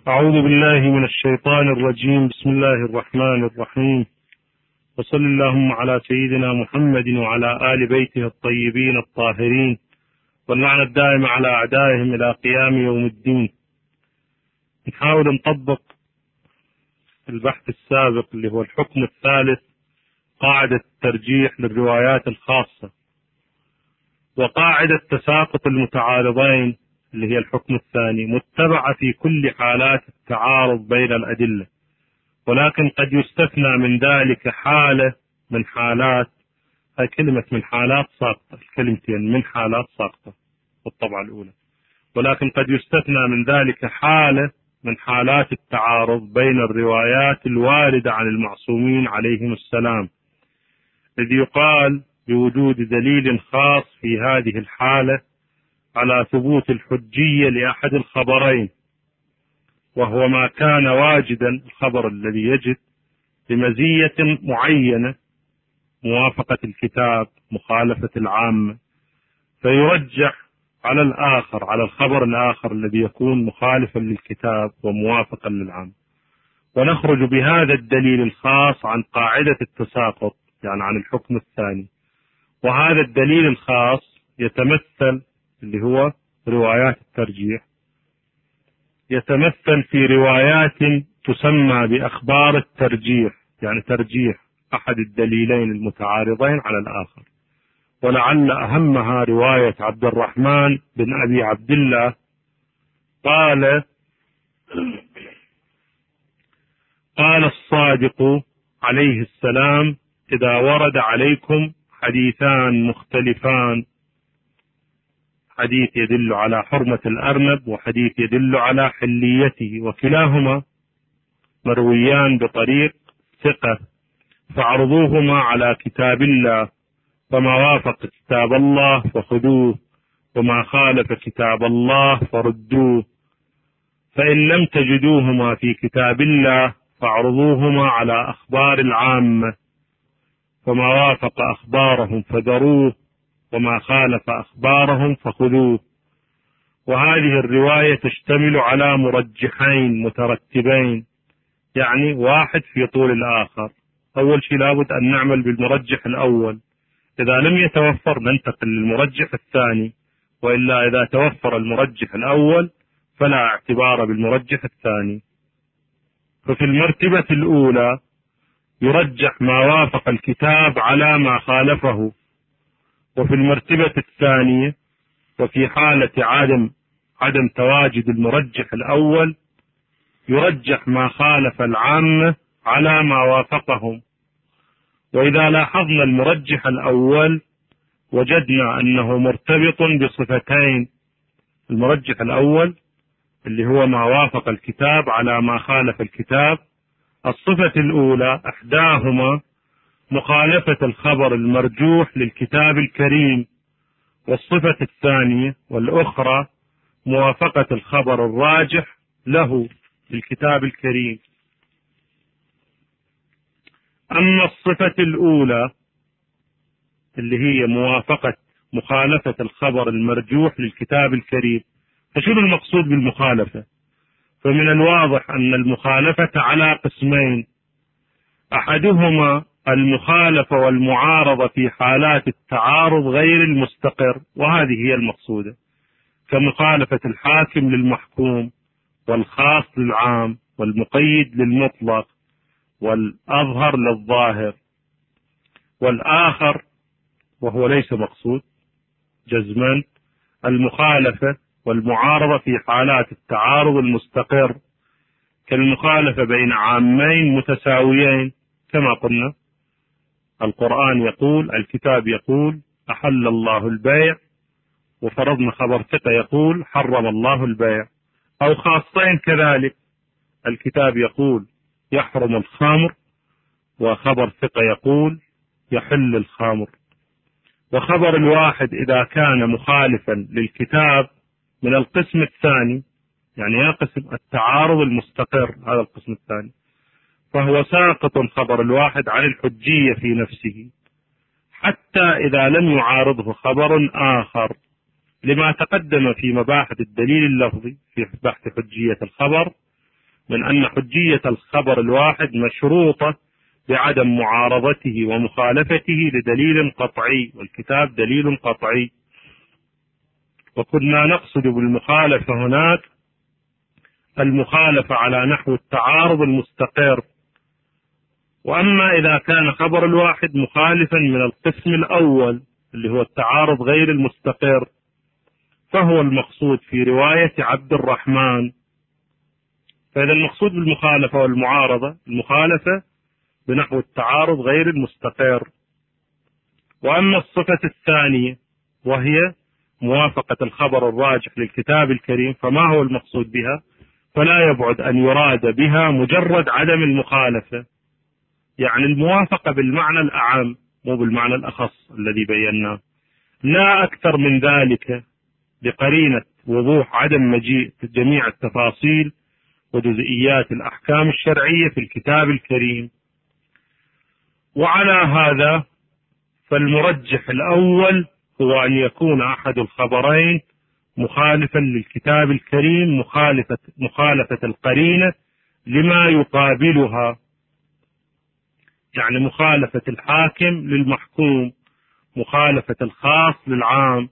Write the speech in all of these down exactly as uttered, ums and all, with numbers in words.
أعوذ بالله من الشيطان الرجيم. بسم الله الرحمن الرحيم، وصل اللهم على سيدنا محمد وعلى آل بيته الطيبين الطاهرين، واللعنة الدائمة على أعدائهم إلى قيام يوم الدين. نحاول نطبق البحث السابق اللي هو الحكم الثالث، قاعدة الترجيح للروايات الخاصة، وقاعدة تساقط المتعارضين اللي هي الحكم الثاني، متبعة في كل حالات التعارض بين الأدلة، ولكن قد يستثنى من ذلك حالة من حالات، هاي كلمة من حالات ساقطة، الكلمتين من حالات ساقطة والطبعة الأولى، ولكن قد يستثنى من ذلك حالة من حالات التعارض بين الروايات الواردة عن المعصومين عليهم السلام، إذ يقال بوجود دليل خاص في هذه الحالة على ثبوت الحجية لأحد الخبرين، وهو ما كان واجدا، الخبر الذي يجد بمزية معينة، موافقة الكتاب، مخالفة العامة، فيرجح على الآخر، على الخبر الآخر الذي يكون مخالفا للكتاب وموافقا للعامة، ونخرج بهذا الدليل الخاص عن قاعدة التساقط، يعني عن الحكم الثاني. وهذا الدليل الخاص يتمثل اللي هو روايات الترجيح، يتمثل في روايات تسمى بأخبار الترجيح، يعني ترجيح أحد الدليلين المتعارضين على الآخر. ولعل أهمها رواية عبد الرحمن بن أبي عبد الله قال قال الصادق عليه السلام: إذا ورد عليكم حديثان مختلفان، حديث يدل على حرمة الأرنب وحديث يدل على حليته، وكلاهما مرويان بطريق ثقة، فاعرضوهما على كتاب الله، فما وافق كتاب الله فخذوه، وما خالف كتاب الله فردوه، فإن لم تجدوهما في كتاب الله فاعرضوهما على أخبار العامة، فما وافق أخبارهم فذروه، وما خالف أخبارهم فخذوه. وهذه الرواية تشتمل على مرجحين مترتبين، يعني واحد في طول الآخر. أول شيء لابد أن نعمل بالمرجح الأول، إذا لم يتوفر ننتقل للمرجح الثاني، وإلا إذا توفر المرجح الأول فلا اعتبار بالمرجح الثاني. ففي المرتبة الأولى يرجح ما وافق الكتاب على ما خالفه، وفي المرتبة الثانية وفي حالة عدم عدم تواجد المرجح الأول يرجح ما خالف العامة على ما وافقهم. وإذا لاحظنا المرجح الأول وجدنا أنه مرتبط بصفتين، المرجح الأول اللي هو ما وافق الكتاب على ما خالف الكتاب، الصفة الأولى إحداهما مخالفة الخبر المرجوح للكتاب الكريم، والصفة الثانية والأخرى موافقة الخبر الراجح له للكتاب الكريم. أما الصفة الأولى اللي هي موافقة مخالفة الخبر المرجوح للكتاب الكريم، فشنو المقصود بالمخالفة؟ فمن الواضح أن المخالفة على قسمين، أحدهما المخالفة والمعارضة في حالات التعارض غير المستقر، وهذه هي المقصودة، كمخالفة الحاكم للمحكوم، والخاص للعام، والمقيد للمطلق، والأظهر للظاهر. والآخر وهو ليس مقصود جزما، المخالفة والمعارضة في حالات التعارض المستقر، كالمخالفة بين عامين متساويين، كما قلنا القرآن يقول، الكتاب يقول أحل الله البيع، وفرضنا خبر ثقة يقول حرم الله البيع، أو خاصين كذلك، الكتاب يقول يحرم الخمر، وخبر ثقة يقول يحل الخمر. وخبر الواحد إذا كان مخالفا للكتاب من القسم الثاني، يعني يقسم التعارض المستقر، هذا القسم الثاني، فهو ساقط خبر الواحد عن الحجية في نفسه، حتى إذا لم يعارضه خبر آخر، لما تقدم في مباحث الدليل اللفظي في بحث حجية الخبر، من أن حجية الخبر الواحد مشروطة بعدم معارضته ومخالفته لدليل قطعي، والكتاب دليل قطعي. وكنا نقصد بالمخالفة هناك المخالفة على نحو التعارض المستقر. وأما إذا كان خبر الواحد مخالفا من القسم الأول اللي هو التعارض غير المستقر، فهو المقصود في رواية عبد الرحمن. فإذا المقصود بالمخالفة والمعارضة المخالفة بنحو التعارض غير المستقر. وأما الصفة الثانية وهي موافقة الخبر الراجح للكتاب الكريم، فما هو المقصود بها؟ فلا يبعد أن يراد بها مجرد عدم المخالفة، يعني الموافقة بالمعنى الأعم مو بالمعنى الأخص الذي بيناه، لا أكثر من ذلك، بقرينة وضوح عدم مجيء جميع التفاصيل وجزئيات الأحكام الشرعية في الكتاب الكريم. وعلى هذا فالمرجح الأول هو أن يكون أحد الخبرين مخالفا للكتاب الكريم مخالفة, مخالفة القرينة لما يقابلها، يعني مخالفة الحاكم للمحكوم، مخالفة الخاص للعام،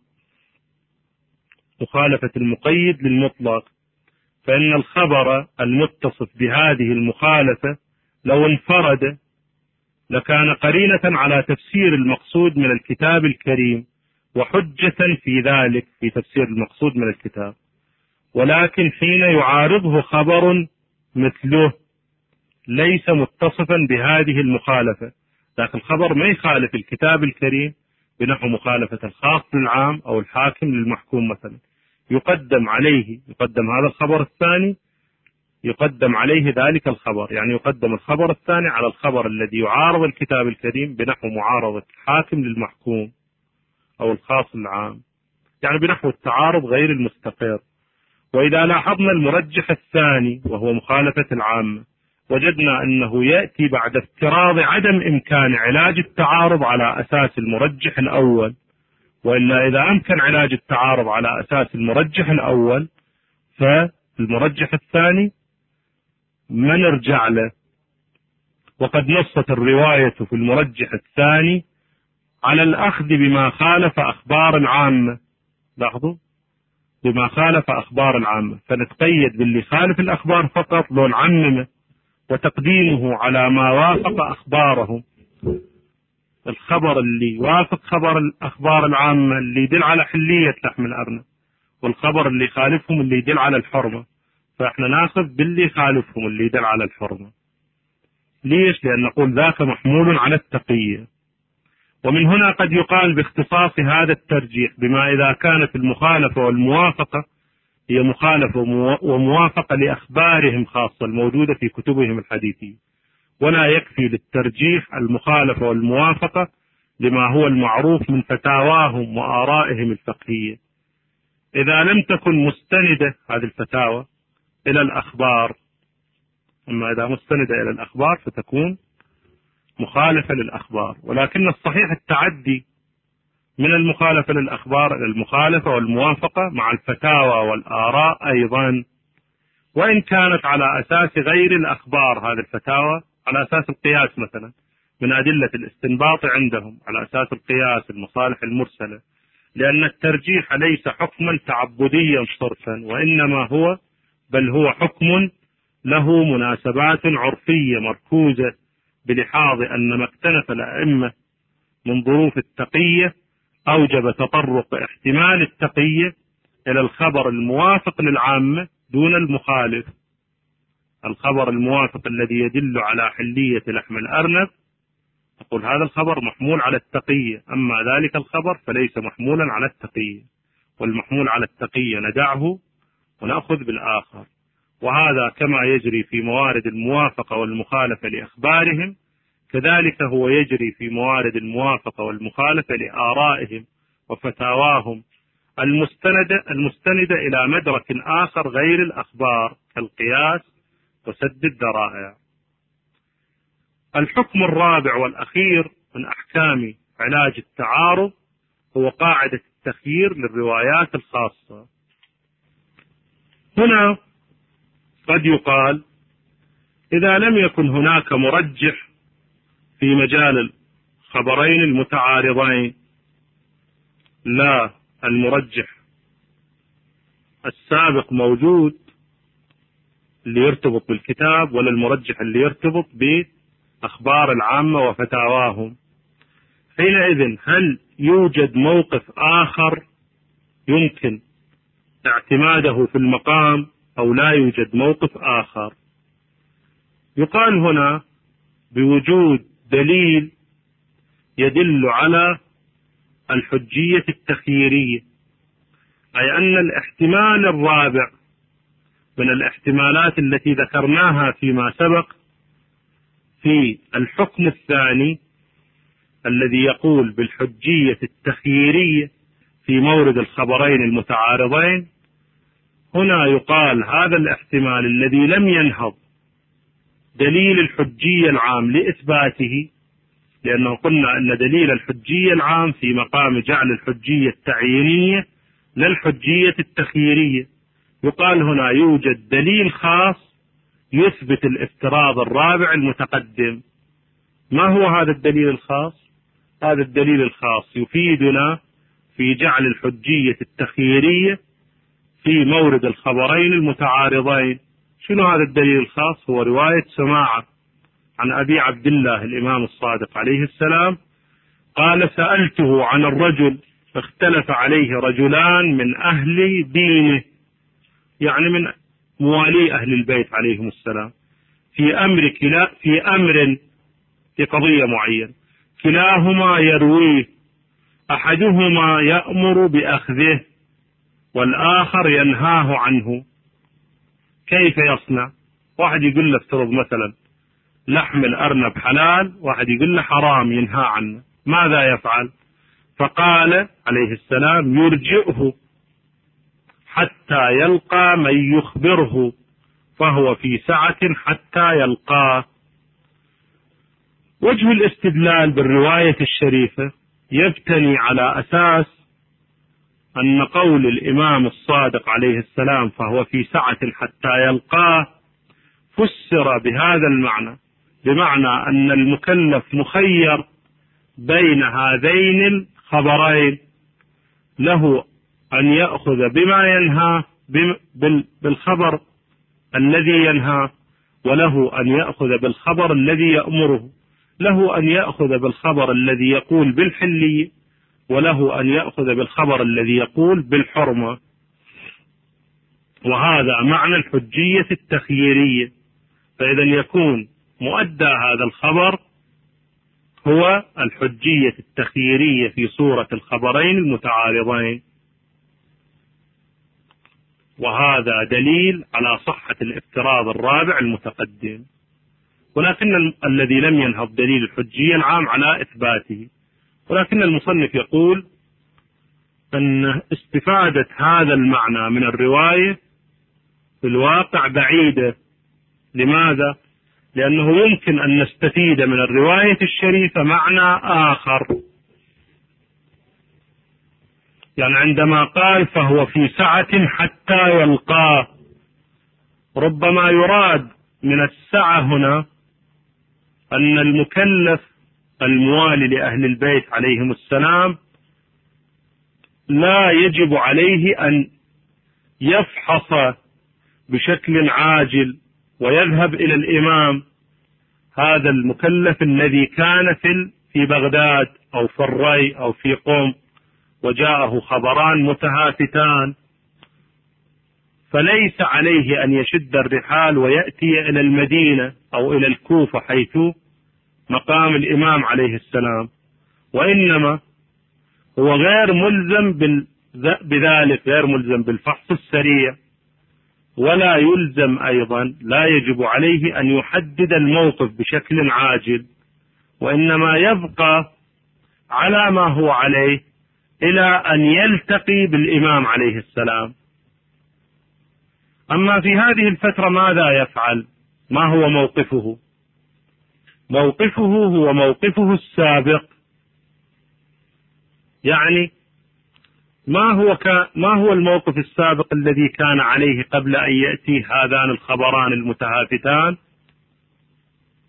مخالفة المقيد للمطلق. فإن الخبر المتصف بهذه المخالفة لو انفرد لكان قرينة على تفسير المقصود من الكتاب الكريم وحجة في ذلك في تفسير المقصود من الكتاب. ولكن حين يعارضه خبر مثله ليس متصفا بهذه المخالفة، لكن الخبر ما يخالف الكتاب الكريم بنحو مخالفة الخاص للعام أو الحاكم للمحكوم مثلا، يقدم عليه يقدم هذا الخبر الثاني يقدم عليه ذلك الخبر، يعني يقدم الخبر الثاني على الخبر الذي يعارض الكتاب الكريم بنحو معارضة الحاكم للمحكوم أو الخاص للعام، يعني بنحو التعارض غير المستقر. وإذا لاحظنا المرجح الثاني وهو مخالفة العامة، وجدنا أنه يأتي بعد افتراض عدم إمكان علاج التعارض على أساس المرجح الأول، وإلا إذا أمكن علاج التعارض على أساس المرجح الأول فالمرجح الثاني ما نرجع له. وقد نصت الرواية في المرجح الثاني على الأخذ بما خالف أخبار العامة، لاحظوا بما خالف أخبار العامة، فنتقيد باللي خالف الأخبار فقط لو نعممه، وتقديمه على ما وافق أخبارهم. الخبر اللي يوافق خبر الأخبار العامة اللي يدل على حلية لحم الأرنب، والخبر اللي يخالفهم اللي يدل على الحرمة، فإحنا ناخذ باللي يخالفهم اللي يدل على الحرمة. ليش؟ لأن نقول ذاك محمول على التقية. ومن هنا قد يقال باختصاص هذا الترجيح بما إذا كانت المخالفة والموافقة هي مخالفة وموافقة لأخبارهم خاصة الموجودة في كتبهم الحديثية، ولا يكفي للترجيح المخالفة والموافقة لما هو المعروف من فتاواهم وآرائهم الفقهية، إذا لم تكن مستندة هذه الفتاوى إلى الأخبار. أما إذا مستندة إلى الأخبار فتكون مخالفة للأخبار. ولكن الصحيح التعدي من المخالفة للأخبار إلى المخالفة والموافقة مع الفتاوى والآراء أيضا، وإن كانت على أساس غير الأخبار. هذه الفتاوى على أساس القياس مثلا من أدلة الاستنباط عندهم، على أساس القياس المصالح المرسلة، لأن الترجيح ليس حكما تعبديا صرفا، وإنما هو بل هو حكم له مناسبات عرفية مركوزة بلحاظ أن ما اكتنف الأئمة من ظروف التقية أوجب تطرق احتمال التقية إلى الخبر الموافق للعامة دون المخالف. الخبر الموافق الذي يدل على حلية لحم الأرنب نقول هذا الخبر محمول على التقية، أما ذلك الخبر فليس محمولا على التقية، والمحمول على التقية ندعه ونأخذ بالآخر. وهذا كما يجري في موارد الموافقة والمخالفة لأخبارهم، كذلك هو يجري في موارد الموافقة والمخالفة لآرائهم وفتاواهم المستندة, المستندة إلى مدرك آخر غير الأخبار كالقياس وسد الذرائع. الحكم الرابع والأخير من أحكام علاج التعارض هو قاعدة التخيير للروايات الخاصة. هنا قد يقال إذا لم يكن هناك مرجح في مجال الخبرين المتعارضين، لا المرجح السابق موجود اللي يرتبط بالكتاب، ولا المرجح اللي يرتبط بأخبار العامة وفتاواهم، حينئذ هل يوجد موقف آخر يمكن اعتماده في المقام أو لا يوجد موقف آخر؟ يقال هنا بوجود دليل يدل على الحجية التخييرية، أي أن الاحتمال الرابع من الاحتمالات التي ذكرناها فيما سبق في الحكم الثاني الذي يقول بالحجية التخييرية في مورد الخبرين المتعارضين، هنا يقال هذا الاحتمال الذي لم ينهض دليل الحجية العام لإثباته، لأنه قلنا أن دليل الحجية العام في مقام جعل الحجية التعيينية للحجية التخييرية. يقال هنا يوجد دليل خاص يثبت الافتراض الرابع المتقدم. ما هو هذا الدليل الخاص؟ هذا الدليل الخاص يفيدنا في جعل الحجية التخييرية في مورد الخبرين المتعارضين. شنو هذا الدليل الخاص؟ هو رواية سماعة عن أبي عبد الله الإمام الصادق عليه السلام قال: سألته عن الرجل اختلف عليه رجلان من أهل دينه، يعني من موالي أهل البيت عليهم السلام، في أمر كلا في أمر في قضية معينة، كلاهما يرويه، أحدهما يأمر بأخذه والآخر ينهاه عنه، كيف يصنع؟ واحد يقول له افترض مثلا لحم الأرنب حلال، واحد يقول له حرام ينهى عنه، ماذا يفعل؟ فقال عليه السلام: يرجئه حتى يلقى من يخبره، فهو في سعة حتى يلقاه. وجه الاستدلال بالرواية الشريفة يبتني على أساس أن قول الإمام الصادق عليه السلام فهو في سعة حتى يلقاه فسر بهذا المعنى، بمعنى أن المكلف مخير بين هذين الخبرين، له أن يأخذ بما ينهى بالخبر الذي ينهى، وله أن يأخذ بالخبر الذي يأمره، له أن يأخذ بالخبر الذي يقول بالحلية، وله أن يأخذ بالخبر الذي يقول بالحرمة. وهذا معنى الحجية التخييرية. فإذا يكون مؤدى هذا الخبر هو الحجية التخييرية في صورة الخبرين المتعارضين، وهذا دليل على صحة الافتراض الرابع المتقدم. ولكن الذي لم ينهض دليل الحجية العام على إثباته، ولكن المصنف يقول أن استفادة هذا المعنى من الرواية في الواقع بعيدة. لماذا؟ لأنه يمكن أن نستفيد من الرواية الشريفة معنى آخر. يعني عندما قال فهو في سعة حتى يلقاه، ربما يراد من السعة هنا أن المكلف الموالي لأهل البيت عليهم السلام لا يجب عليه أن يفحص بشكل عاجل ويذهب إلى الإمام، هذا المكلف الذي كان في في بغداد أو في الري أو في قم وجاءه خبران متهافتان، فليس عليه أن يشد الرحال ويأتي إلى المدينة أو إلى الكوفة حيث مقام الإمام عليه السلام، وإنما هو غير ملزم بذلك، غير ملزم بالفحص السريع، ولا يلزم أيضا، لا يجب عليه أن يحدد الموقف بشكل عاجل، وإنما يبقى على ما هو عليه إلى أن يلتقي بالإمام عليه السلام. أما في هذه الفترة ماذا يفعل؟ ما هو موقفه؟ موقفه هو موقفه السابق، يعني ما هو ك... ما هو الموقف السابق الذي كان عليه قبل أن يأتي هذان الخبران المتهافتان؟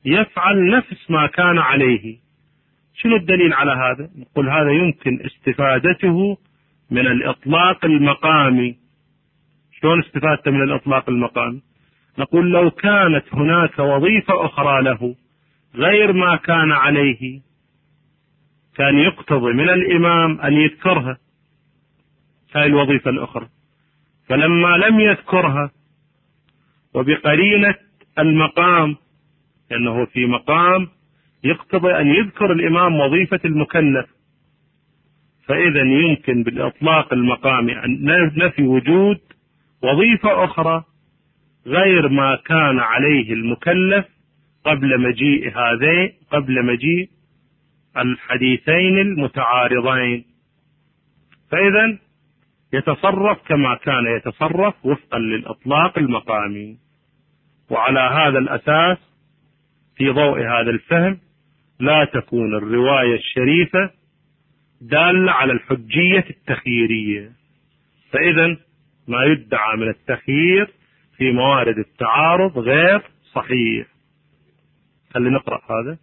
يفعل نفس ما كان عليه. شنو الدليل على هذا؟ نقول هذا يمكن استفادته من الإطلاق المقامي. شلون استفادته من الإطلاق المقامي؟ نقول لو كانت هناك وظيفة أخرى له غير ما كان عليه كان يقتضي من الإمام أن يذكرها، هاي الوظيفة الأخرى، فلما لم يذكرها وبقرينة المقام، لأنه في مقام يقتضي أن يذكر الإمام وظيفة المكلف، فإذا يمكن بالإطلاق المقامي أن نفي وجود وظيفة أخرى غير ما كان عليه المكلف قبل مجيء هذين قبل مجيء الحديثين المتعارضين، فإذا يتصرف كما كان يتصرف وفقا للإطلاق المقامي. وعلى هذا الأساس في ضوء هذا الفهم لا تكون الرواية الشريفة دالة على الحجية التخييرية، فإذا ما يدعى من التخيير في موارد التعارض غير صحيح. خلينا نقرأ هذا.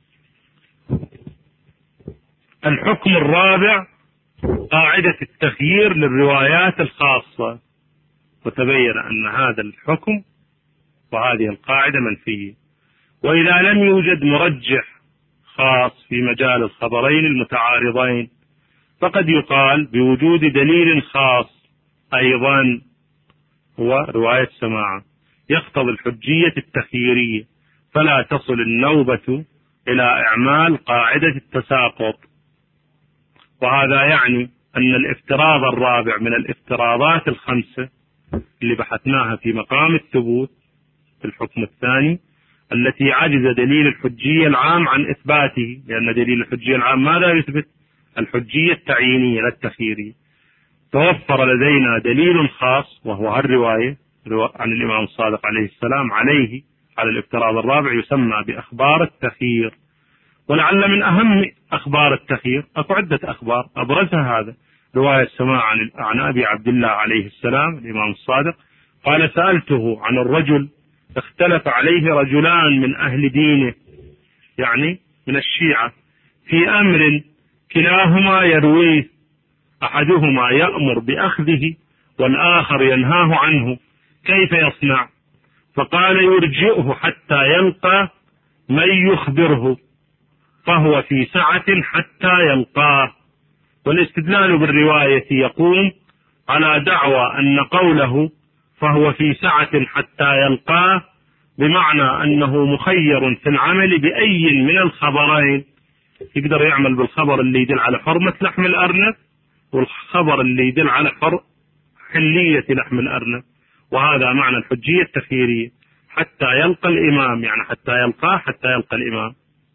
الحكم الرابع قاعدة التخيير للروايات الخاصة، وتبين أن هذا الحكم وهذه القاعدة منفية. وإذا لم يوجد مرجح خاص في مجال الخبرين المتعارضين فقد يقال بوجود دليل خاص أيضا هو رواية سماعة يقتضي الحجية التخييرية، فلا تصل النوبة إلى إعمال قاعدة التساقط. وهذا يعني أن الافتراض الرابع من الافتراضات الخمسة اللي بحثناها في مقام الثبوت في الحكم الثاني التي عجز دليل الحجية العام عن إثباته، لأن دليل الحجية العام ماذا يثبت؟ الحجية التعيينية لا التخييرية. توفر لدينا دليل خاص وهو الرواية عن الإمام الصادق عليه السلام عليه على الافتراض الرابع يسمى بأخبار التخيير. ولعل من أهم أخبار التخيير أكو عدة أخبار أبرزها هذا رواية السماع عن, عن أبي عبد الله عليه السلام الإمام الصادق قال سألته عن الرجل اختلف عليه رجلان من أهل دينه، يعني من الشيعة، في أمر كلاهما يرويه، أحدهما يأمر بأخذه والآخر ينهاه عنه، كيف يصنع؟ فقال يرجئه حتى يلقى من يخبره فهو في سعة حتى يلقاه. والاستدلال بالرواية يقوم على دعوى أن قوله فهو في سعة حتى يلقاه بمعنى أنه مخير في العمل بأي من الخبرين، يقدر يعمل بالخبر اللي يدل على حرمة لحم الأرنب والخبر اللي يدل على حلية لحم الأرنب، وهذا معنى الحجية التخييرية حتى يلقى الإمام، يعني حتى يلقاه حتى يلقى الإمام،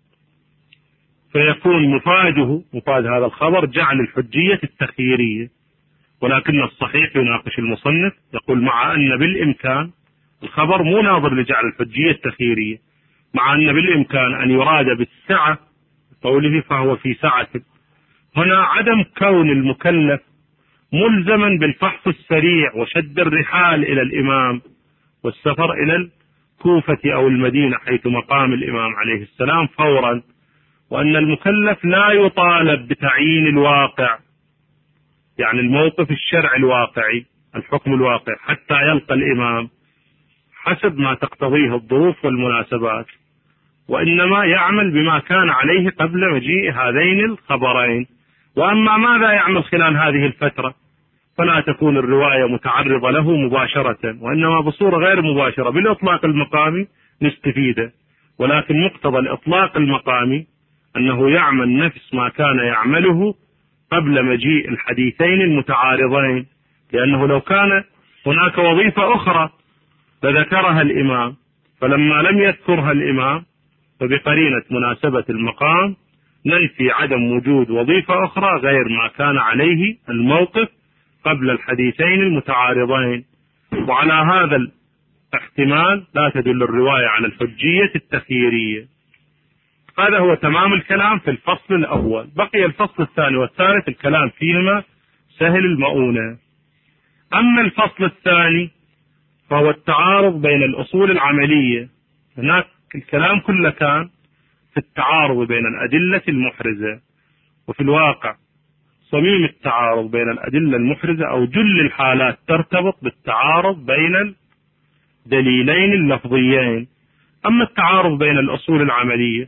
فيكون مفاده مفاد هذا الخبر جعل الحجية التخييرية. ولكن الصحيح يناقش المصنف يقول مع أن بالإمكان الخبر مو ناظر لجعل الحجية التخييرية، مع أن بالإمكان أن يراد بالسعة قوله فهو في سعة، هنا عدم كون المكلف ملزما بالفحص السريع وشد الرحال إلى الإمام والسفر إلى الكوفة أو المدينة حيث مقام الإمام عليه السلام فورا، وأن المكلف لا يطالب بتعيين الواقع، يعني الموقف الشرعي الواقعي الحكم الواقع حتى يلقى الإمام حسب ما تقتضيه الظروف والمناسبات، وإنما يعمل بما كان عليه قبل مجيء هذين الخبرين. وأما ماذا يعمل خلال هذه الفترة فلا تكون الرواية متعرضة له مباشرة، وإنما بصورة غير مباشرة بالإطلاق المقامي نستفيده، ولكن مقتضى الإطلاق المقامي أنه يعمل نفس ما كان يعمله قبل مجيء الحديثين المتعارضين، لأنه لو كان هناك وظيفة أخرى فذكرها الإمام، فلما لم يذكرها الإمام فبقرينة مناسبة المقام ننفي عدم وجود وظيفة أخرى غير ما كان عليه الموقف قبل الحديثين المتعارضين. وعلى هذا الاحتمال لا تدل الرواية على الحجية التخييرية. هذا هو تمام الكلام في الفصل الأول. بقي الفصل الثاني والثالث الكلام فيهما سهل المؤونة. أما الفصل الثاني فهو التعارض بين الأصول العملية، هناك الكلام كله كان في التعارض بين الأدلة المحرزة، وفي الواقع صميم التعارض بين الأدلة المحرزة أو جل الحالات ترتبط بالتعارض بين الدليلين اللفظيين. أما التعارض بين الأصول العملية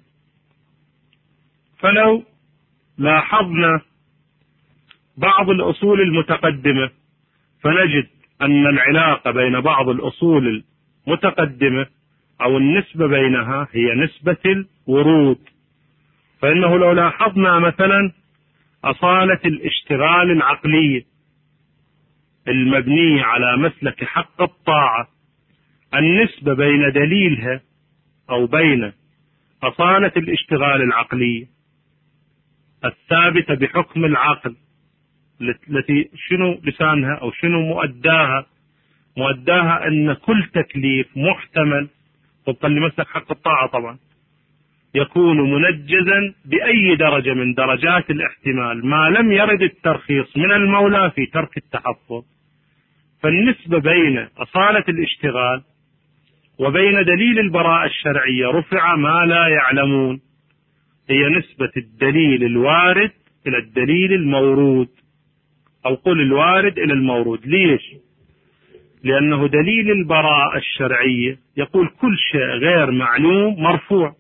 فلو لاحظنا بعض الأصول المتقدمة فنجد أن العلاقة بين بعض الأصول المتقدمة أو النسبة بينها هي نسبة الورود. فإنه لو لاحظنا مثلا أصالة الاشتغال العقلية المبنية على مسلك حق الطاعة، النسبة بين دليلها أو بين أصالة الاشتغال العقلية الثابتة بحكم العقل التي شنو لسانها أو شنو مؤداها، مؤداها أن كل تكليف محتمل طبقا لمسلك حق الطاعة طبعا يكون منجزا بأي درجة من درجات الاحتمال ما لم يرد الترخيص من المولى في ترك التحفظ. فالنسبة بين أصالة الاشتغال وبين دليل البراءة الشرعية رفع ما لا يعلمون هي نسبة الدليل الوارد إلى الدليل المورود، أو قل الوارد إلى المورود. ليش؟ لأنه دليل البراءة الشرعية يقول كل شيء غير معلوم مرفوع،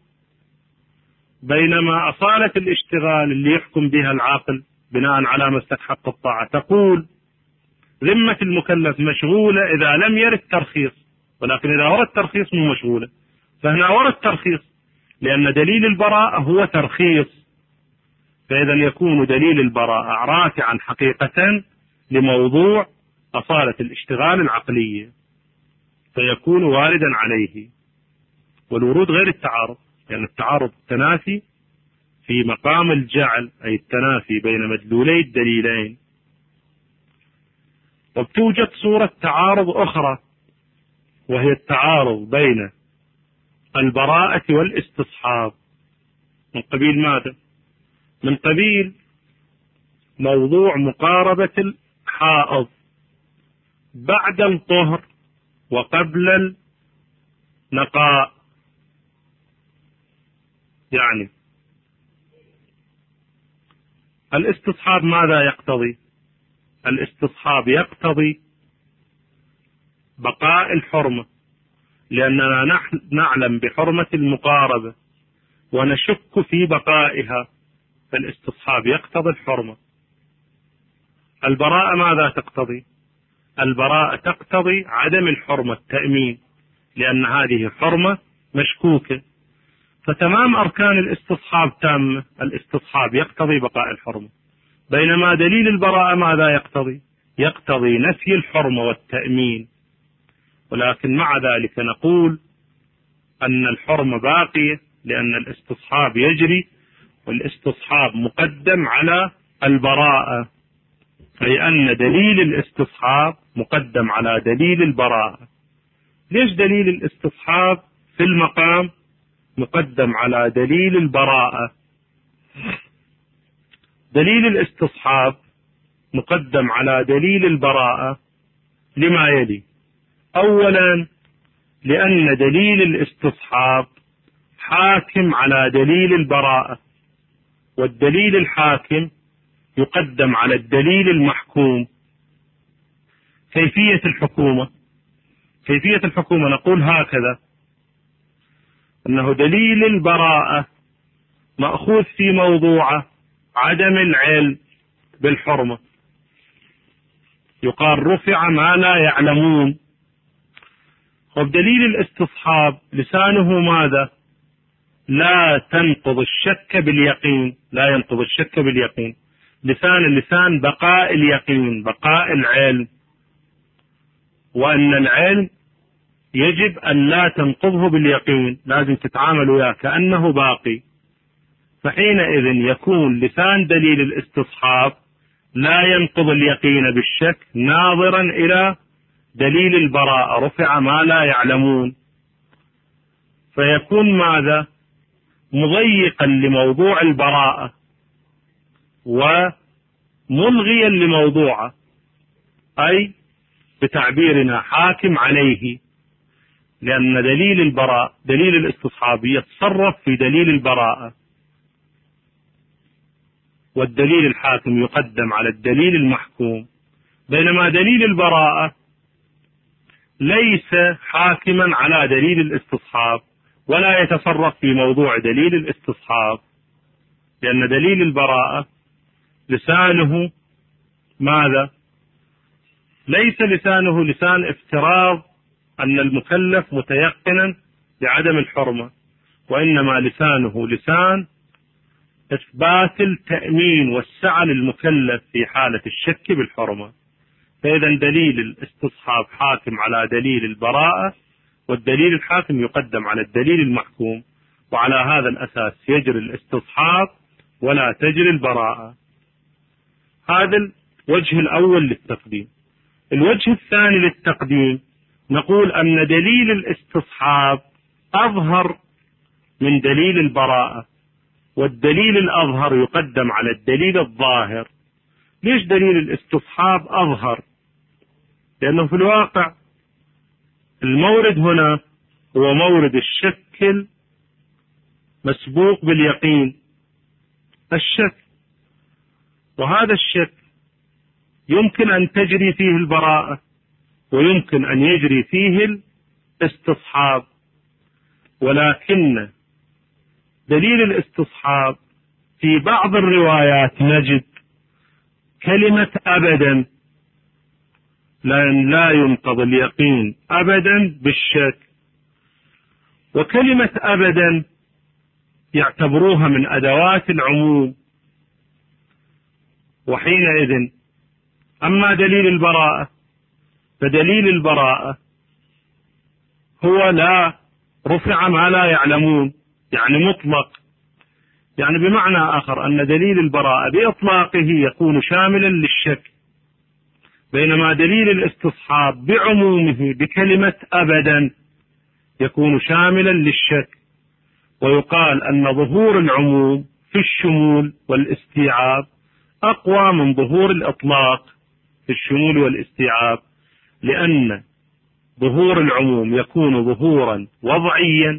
بينما أصالة الاشتغال اللي يحكم بها العاقل بناء على مسلك حق الطاعة تقول ذمة المكلف مشغولة إذا لم يرد ترخيص، ولكن إذا ورد ترخيص مو مشغولة. فهنا ورد ترخيص لأن دليل البراءة هو ترخيص، فإذا يكون دليل البراءة رافعا حقيقة لموضوع أصالة الاشتغال العقلية فيكون واردا عليه. والورود غير التعارض، لأن يعني التعارض التنافي في مقام الجعل، أي التنافي بين مدلولي الدليلين. وبتوجد صورة تعارض أخرى وهي التعارض بين البراءة والاستصحاب. من قبيل ماذا؟ من قبيل موضوع مقاربة الحائض بعد الطهر وقبل النقاء. يعني الاستصحاب ماذا يقتضي؟ الاستصحاب يقتضي بقاء الحرمة، لأننا نحن نعلم بحرمة المقاربة ونشك في بقائها، فالاستصحاب يقتضي الحرمة. البراءة ماذا تقتضي؟ البراءة تقتضي عدم الحرمة، التأمين، لأن هذه حرمة مشكوكة. فتمام أركان الاستصحاب تامة، الاستصحاب يقتضي بقاء الحرمة، بينما دليل البراءة ماذا يقتضي؟ يقتضي نفي الحرمة والتأمين. ولكن مع ذلك نقول أن الحرمة باقية لأن الاستصحاب يجري، والاستصحاب مقدم على البراءة، أي أن دليل الاستصحاب مقدم على دليل البراءة. ليش دليل الاستصحاب في المقام مقدم على دليل البراءة؟ دليل الاستصحاب مقدم على دليل البراءة لما يلي: أولا لأن دليل الاستصحاب حاكم على دليل البراءة، والدليل الحاكم يقدم على الدليل المحكوم. كيفية الحكومة كيفية الحكومة نقول هكذا: أنه دليل البراءة مأخوذ في موضوعه عدم العلم بالحرمة، يقال رفع ما لا يعلمون. وبدليل الاستصحاب لسانه ماذا؟ لا تنقض الشك باليقين، لا ينقض الشك باليقين. لسان اللسان بقاء اليقين، بقاء العلم، وأن العلم يجب أن لا تنقضه باليقين، لازم تتعامل وياه كأنه باقي. فحينئذ يكون لسان دليل الاستصحاب لا ينقض اليقين بالشك، ناظرا إلى دليل البراءة رفع ما لا يعلمون، فيكون ماذا؟ مضيقا لموضوع البراءة وملغيا لموضوعه، أي بتعبيرنا حاكم عليه. لأن دليل البراءة دليل الاستصحاب يتصرف في دليل البراءة، والدليل الحاكم يقدم على الدليل المحكوم، بينما دليل البراءة ليس حاكما على دليل الاستصحاب ولا يتصرف في موضوع دليل الاستصحاب، لأن دليل البراءة لسانه ماذا؟ ليس لسانه لسان افتراض أن المكلف متيقنا بعدم الحرمة، وإنما لسانه لسان إثبات التأمين والسعة للمكلف في حالة الشك بالحرمة. فإذا دليل الاستصحاب حاكم على دليل البراءة، والدليل الحاكم يقدم على الدليل المحكوم، وعلى هذا الأساس يجري الاستصحاب ولا تجري البراءة. هذا الوجه الأول للتقديم. الوجه الثاني للتقديم نقول أن دليل الاستصحاب أظهر من دليل البراءة، والدليل الأظهر يقدم على الدليل الظاهر. ليش دليل الاستصحاب أظهر؟ لأنه في الواقع المورد هنا هو مورد الشك مسبوق باليقين، الشك، وهذا الشك يمكن أن تجري فيه البراءة ويمكن أن يجري فيه الاستصحاب، ولكن دليل الاستصحاب في بعض الروايات نجد كلمة أبدا، لأن لا ينقض اليقين أبدا بالشك، وكلمة أبدا يعتبروها من أدوات العموم. وحينئذ أما دليل البراءة فدليل البراءة هو لا رفع ما لا يعلمون، يعني مطلق، يعني بمعنى آخر أن دليل البراءة بإطلاقه يكون شاملا للشك، بينما دليل الاستصحاب بعمومه بكلمة أبدا يكون شاملا للشك. ويقال أن ظهور العموم في الشمول والاستيعاب أقوى من ظهور الإطلاق في الشمول والاستيعاب، لأن ظهور العموم يكون ظهورا وضعيا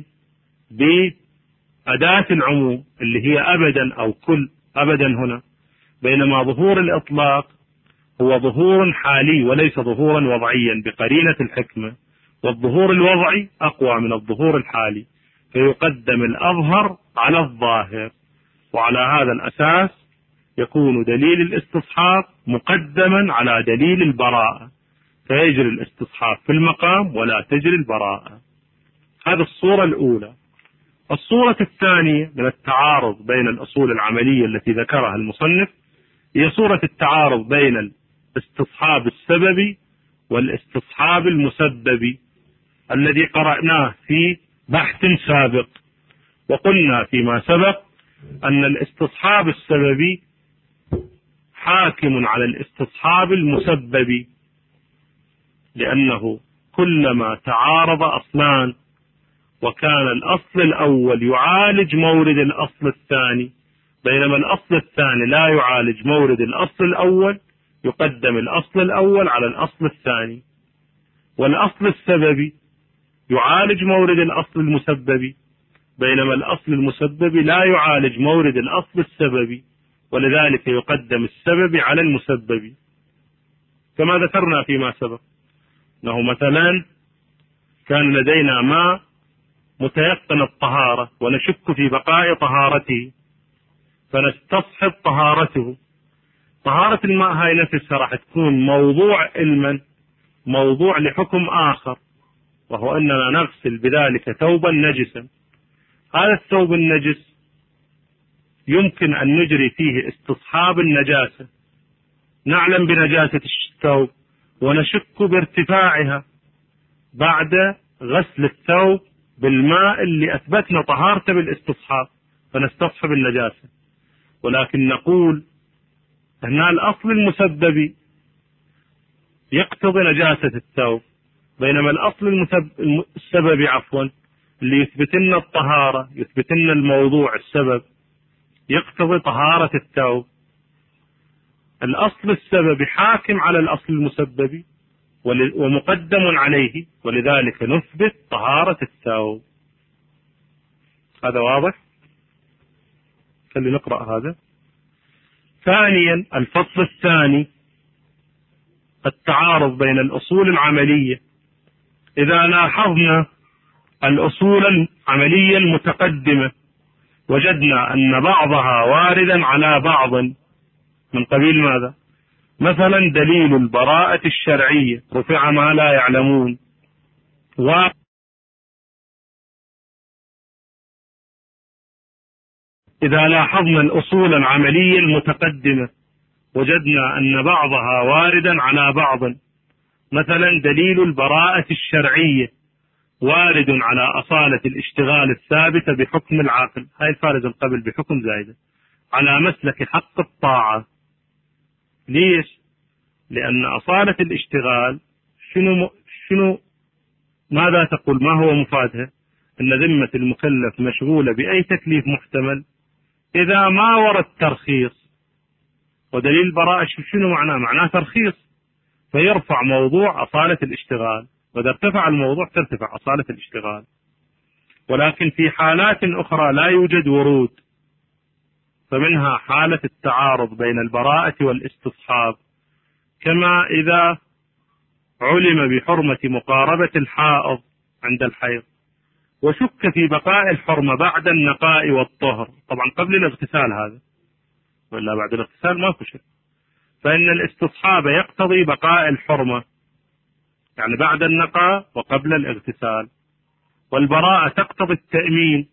بأداة العموم اللي هي أبدا أو كل أبدا هنا، بينما ظهور الإطلاق هو ظهور حالي وليس ظهورا وضعيا بقرينة الحكمة، والظهور الوضعي أقوى من الظهور الحالي، فيقدم الأظهر على الظاهر. وعلى هذا الأساس يكون دليل الاستصحاب مقدما على دليل البراءة، فيجري الاستصحاب في المقام ولا تجري البراءة. هذه الصورة الأولى. الصورة الثانية من التعارض بين الأصول العملية التي ذكرها المصنف هي صورة التعارض بين الاستصحاب السببي والاستصحاب المسببي الذي قرأناه في بحث سابق. وقلنا فيما سبق أن الاستصحاب السببي حاكم على الاستصحاب المسببي، لأنه كلما تعارض أصلان وكان الأصل الأول يعالج مورد الأصل الثاني بينما الأصل الثاني لا يعالج مورد الأصل الأول، يقدم الأصل الأول على الأصل الثاني. والأصل السببي يعالج مورد الأصل المسببي بينما الأصل المسببي لا يعالج مورد الأصل السببي، ولذلك يقدم السبب على المسبب، كما ذكرنا فيما سبق أنه مثلا كان لدينا ماء متيقن الطهارة ونشك في بقاء طهارته فنستصحب طهارته. طهارة الماء هاي نفسها راح تكون موضوع علما، موضوع لحكم آخر، وهو أننا نغسل بذلك ثوبا نجسا. هذا الثوب النجس يمكن أن نجري فيه استصحاب النجاسة، نعلم بنجاسة الثوب ونشك بارتفاعها بعد غسل الثوب بالماء اللي أثبتنا طهارته بالاستصحاب فنستصحب النجاسة. ولكن نقول هنا الأصل المسبب يقتضي نجاسة الثوب، بينما الأصل المسبب السبب عفوا اللي يثبت لنا الطهارة، يثبت لنا الموضوع السبب، يقتضي طهارة الثوب. الأصل السبب حاكم على الأصل المسبب، ومقدم عليه، ولذلك نثبت طهارة الثوب. هذا واضح؟ خلي نقرأ هذا. ثانيا، الفصل الثاني التعارض بين الأصول العملية. إذا لاحظنا الأصول العملية المتقدمة وجدنا أن بعضها واردا على بعض من قبيل ماذا؟ مثلا دليل البراءة الشرعية رفع ما لا يعلمون. و إذا لاحظنا الأصول العملية المتقدمة وجدنا أن بعضها واردا على بعض، مثلا دليل البراءة الشرعية وارد على أصالة الاشتغال الثابتة بحكم العاقل، هاي الفارق قبل بحكم زائدة، على مسلك حق الطاعة. ليش؟ لأن أصالة الاشتغال شنو شنو ماذا تقول؟ ما هو مفادها؟ أن ذمة المكلف مشغولة بأي تكليف محتمل إذا ما ورد ترخيص. ودليل البراءة شنو معناه؟ معناه ترخيص، فيرفع موضوع أصالة الاشتغال، وإذا ارتفع الموضوع ترتفع أصالة الاشتغال. ولكن في حالات أخرى لا يوجد ورود، فمنها حالة التعارض بين البراءة والاستصحاب، كما إذا علم بحرمة مقاربة الحائض عند الحيض وشك في بقاء الحرمة بعد النقاء والطهر، طبعا قبل الاغتسال هذا، ولا بعد الاغتسال ما شك، فإن الاستصحاب يقتضي بقاء الحرمة، يعني بعد النقاء وقبل الاغتسال. والبراءة تقتضي التأمين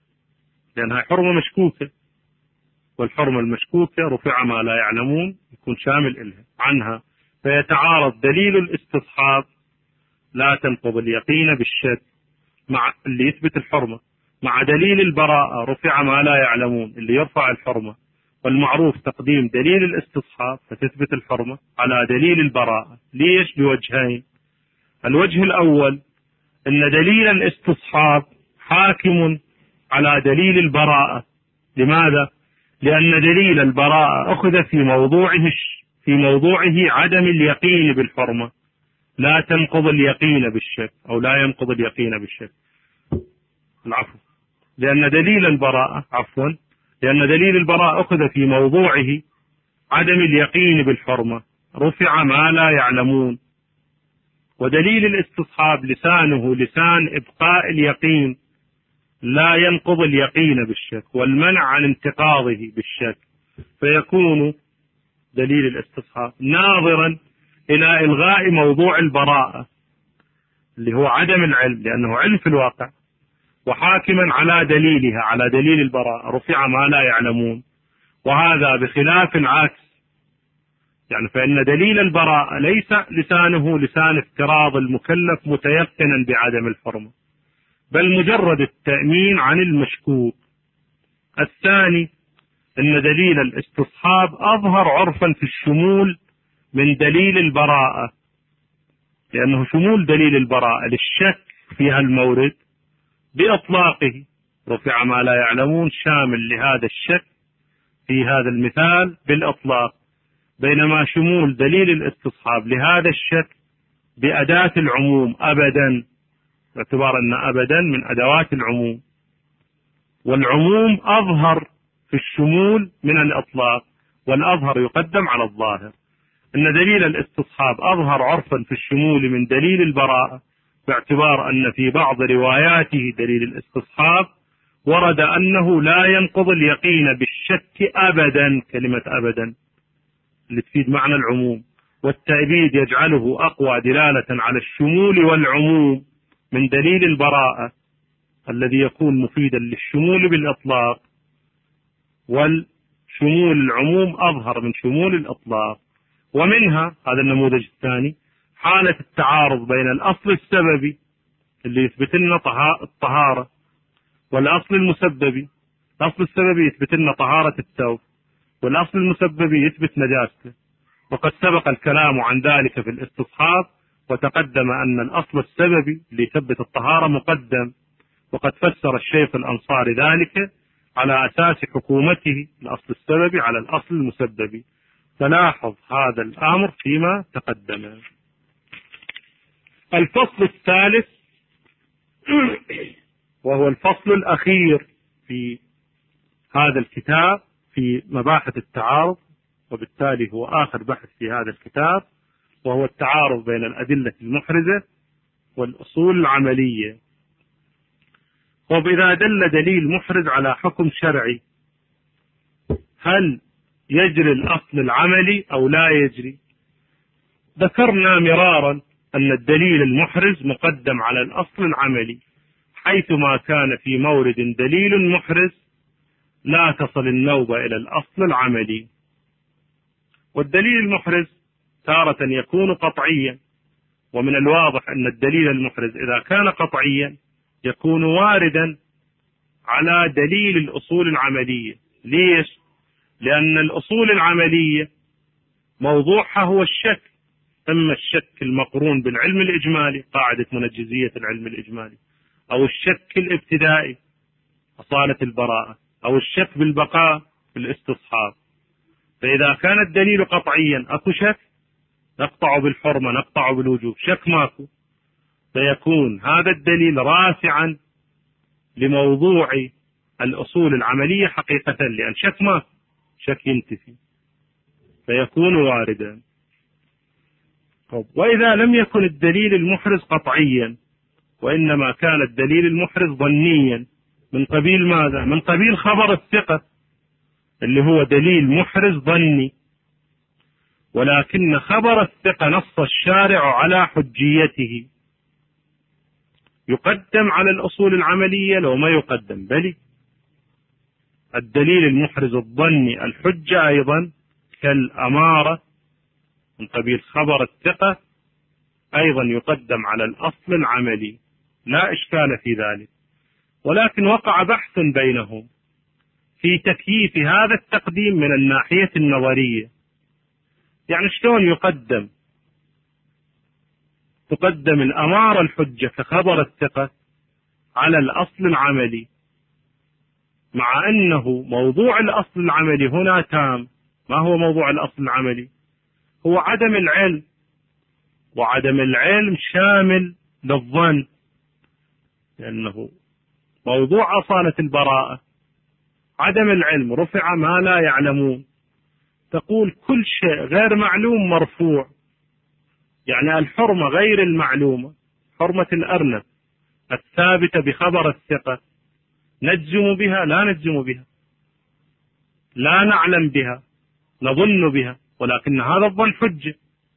لأنها حرمة مشكوكة، والحرمة المشكوكة رفع ما لا يعلمون يكون شامل إلها عنها، فيتعارض دليل الاستصحاب لا تنقض اليقين بالشك مع اللي يثبت الحرمة مع دليل البراءة رفع ما لا يعلمون اللي يرفع الحرمة. والمعروف تقديم دليل الاستصحاب فتثبت الحرمة على دليل البراءة. ليش؟ لوجهين. الوجه الأول أن دليل الاستصحاب حاكم على دليل البراءة. لماذا؟ لأن دليل البراءة أخذ في موضوعه في موضوعه عدم اليقين بالحرمة، لا تنقض اليقين بالشك، أو لا ينقض اليقين بالشك، العفو، لأن دليل البراءة عفوا لأن دليل البراءة أخذ في موضوعه عدم اليقين بالحرمة، رفع ما لا يعلمون. ودليل الاستصحاب لسانه لسان إبقاء اليقين، لا ينقض اليقين بالشك والمنع عن انتقاضه بالشك، فيكون دليل الاستصحاب ناظرا إلى إلغاء موضوع البراءة اللي هو عدم العلم، لأنه علم في الواقع، وحاكما على دليلها على دليل البراءة رفع ما لا يعلمون. وهذا بخلاف العكس، يعني فإن دليل البراءة ليس لسانه لسان افتراض المكلف متيقنا بعدم الحرمة، بل مجرد التأمين عن المشكوك. الثاني أن دليل الاستصحاب أظهر عرفا في الشمول من دليل البراءة، لأنه شمول دليل البراءة للشك فيها المورد بإطلاقه رفع ما لا يعلمون شامل لهذا الشك في هذا المثال بالإطلاق، بينما شمول دليل الاستصحاب لهذا الشك بأداة العموم أبدا، باعتبار أن أبدا من أدوات العموم، والعموم أظهر في الشمول من الإطلاق، والأظهر يقدم على الظاهر. أن دليل الاستصحاب أظهر عرفا في الشمول من دليل البراءة، باعتبار أن في بعض رواياته دليل الاستصحاب ورد أنه لا ينقض اليقين بالشك أبدا، كلمة أبدا اللي تفيد معنى العموم، والتأبيد يجعله أقوى دلالة على الشمول والعموم من دليل البراءة الذي يكون مفيدا للشمول بالإطلاق، والشمول العموم أظهر من شمول الإطلاق. ومنها هذا النموذج الثاني حالة التعارض بين الأصل السببي اللي يثبت لنا الطهارة والأصل المسببي. الأصل السببي يثبت لنا طهارة الثوب، والأصل المسببي يثبت نجاسته، وقد سبق الكلام عن ذلك في الاستصحاب، وتقدم أن الأصل السببي اللي يثبت الطهارة مقدم، وقد فسر الشيخ الأنصاري ذلك على أساس حكومته الأصل السببي على الأصل المسببي. تلاحظ هذا الأمر فيما تقدم. الفصل الثالث وهو الفصل الأخير في هذا الكتاب في مباحث التعارض، وبالتالي هو آخر بحث في هذا الكتاب، وهو التعارض بين الأدلة المحرزة والأصول العملية. وإذا دل دليل محرز على حكم شرعي هل يجري الأصل العملي أو لا يجري؟ ذكرنا مرارا أن الدليل المحرز مقدم على الأصل العملي، حيثما كان في مورد دليل محرز لا تصل النوبة إلى الأصل العملي. والدليل المحرز تارة يكون قطعيا، ومن الواضح أن الدليل المحرز إذا كان قطعيا يكون واردا على دليل الأصول العملية. ليش؟ لأن الأصول العملية موضوعها هو الشك، إما الشك المقرون بالعلم الإجمالي قاعدة منجزية العلم الإجمالي، أو الشك الابتدائي أصالة البراءة، أو الشك بالبقاء بالاستصحاب. فإذا كان الدليل قطعيا أكو شك نقطع بالحرمة نقطع بالوجوب، شك ماكو، فيكون هذا الدليل رافعا لموضوع الأصول العملية حقيقة، لأن شك ماكو، شك ينتفي فيكون واردا. وإذا لم يكن الدليل المحرز قطعيا وإنما كان الدليل المحرز ظنيا، من قبيل ماذا؟ من قبيل خبر الثقة اللي هو دليل محرز ظني، ولكن خبر الثقة نص الشارع على حجيته، يقدم على الأصول العملية لو ما يقدم؟ بل الدليل المحرز الظني الحجة أيضا كالأمارة من قبيل خبر الثقة أيضا يقدم على الأصل العملي، لا إشكال في ذلك. ولكن وقع بحث بينهم في تكييف هذا التقديم من الناحية النظرية. يعني شلون يقدم تقدم الأمارة الحجة كخبر الثقة على الأصل العملي، مع أنه موضوع الأصل العملي هنا تام. ما هو موضوع الأصل العملي؟ هو عدم العلم، وعدم العلم شامل للظن، لأنه موضوع أصالة البراءة عدم العلم، رفع ما لا يعلمون. تقول كل شيء غير معلوم مرفوع، يعني الحرمة غير المعلومة، حرمة الأرنب الثابتة بخبر الثقة نجزم بها؟ لا نجزم بها، لا نعلم بها، نظن بها، ولكن هذا الظن حجة.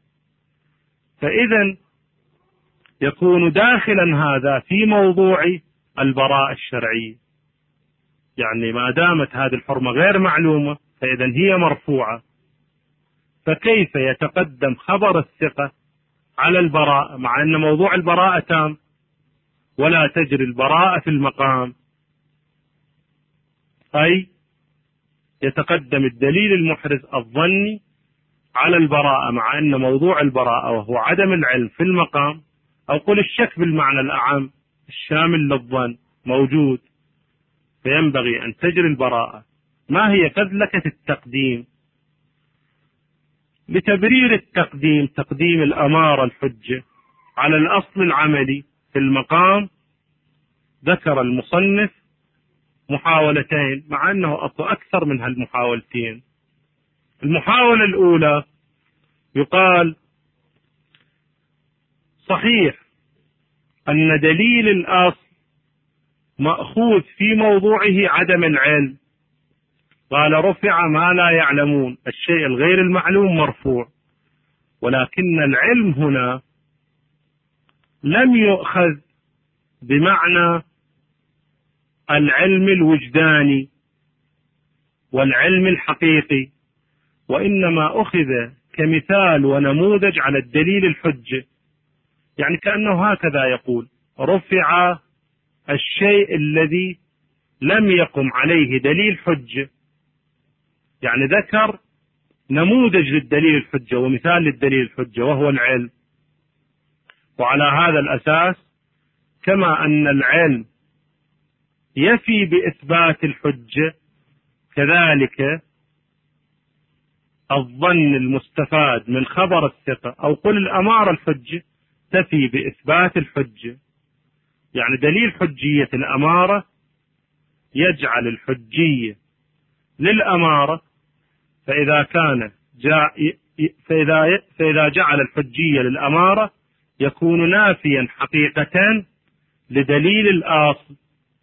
فإذا يكون داخلا هذا في موضوع البراءة الشرعية، يعني ما دامت هذه الحرمة غير معلومة فإذا هي مرفوعة، فكيف يتقدم خبر الثقة على البراءة مع أن موضوع البراءة تام ولا تجري البراءة في المقام؟ أي يتقدم الدليل المحرز الظني على البراءة مع أن موضوع البراءة وهو عدم العلم في المقام، أو قل الشك بالمعنى الأعم الشامل للظن موجود، فينبغي أن تجري البراءة. ما هي فذلكة التقديم؟ لتبرير التقديم، تقديم الأمارة الحجة على الأصل العملي في المقام، ذكر المصنف محاولتين، مع أنه أكثر من هالمحاولتين. المحاولة الأولى يقال صحيح أن دليل الأصل مأخوذ في موضوعه عدم العلم، قال رفع ما لا يعلمون، الشيء الغير المعلوم مرفوع، ولكن العلم هنا لم يؤخذ بمعنى العلم الوجداني والعلم الحقيقي، وإنما أخذ كمثال ونموذج على الدليل الحجة. يعني كأنه هكذا يقول رفع الشيء الذي لم يقم عليه دليل حجة، يعني ذكر نموذج للدليل الحجة ومثال للدليل الحجة وهو العلم. وعلى هذا الأساس كما أن العلم يفي بإثبات الحجة، كذلك الظن المستفاد من خبر الثقة أو قل الأمارة الحجة يكتفي بإثبات الحجة، يعني دليل حجية الأمارة يجعل الحجية للأمارة، فإذا كان جاء فإذا فإذا جعل الحجية للأمارة يكون نافيا حقيقة لدليل الأصل،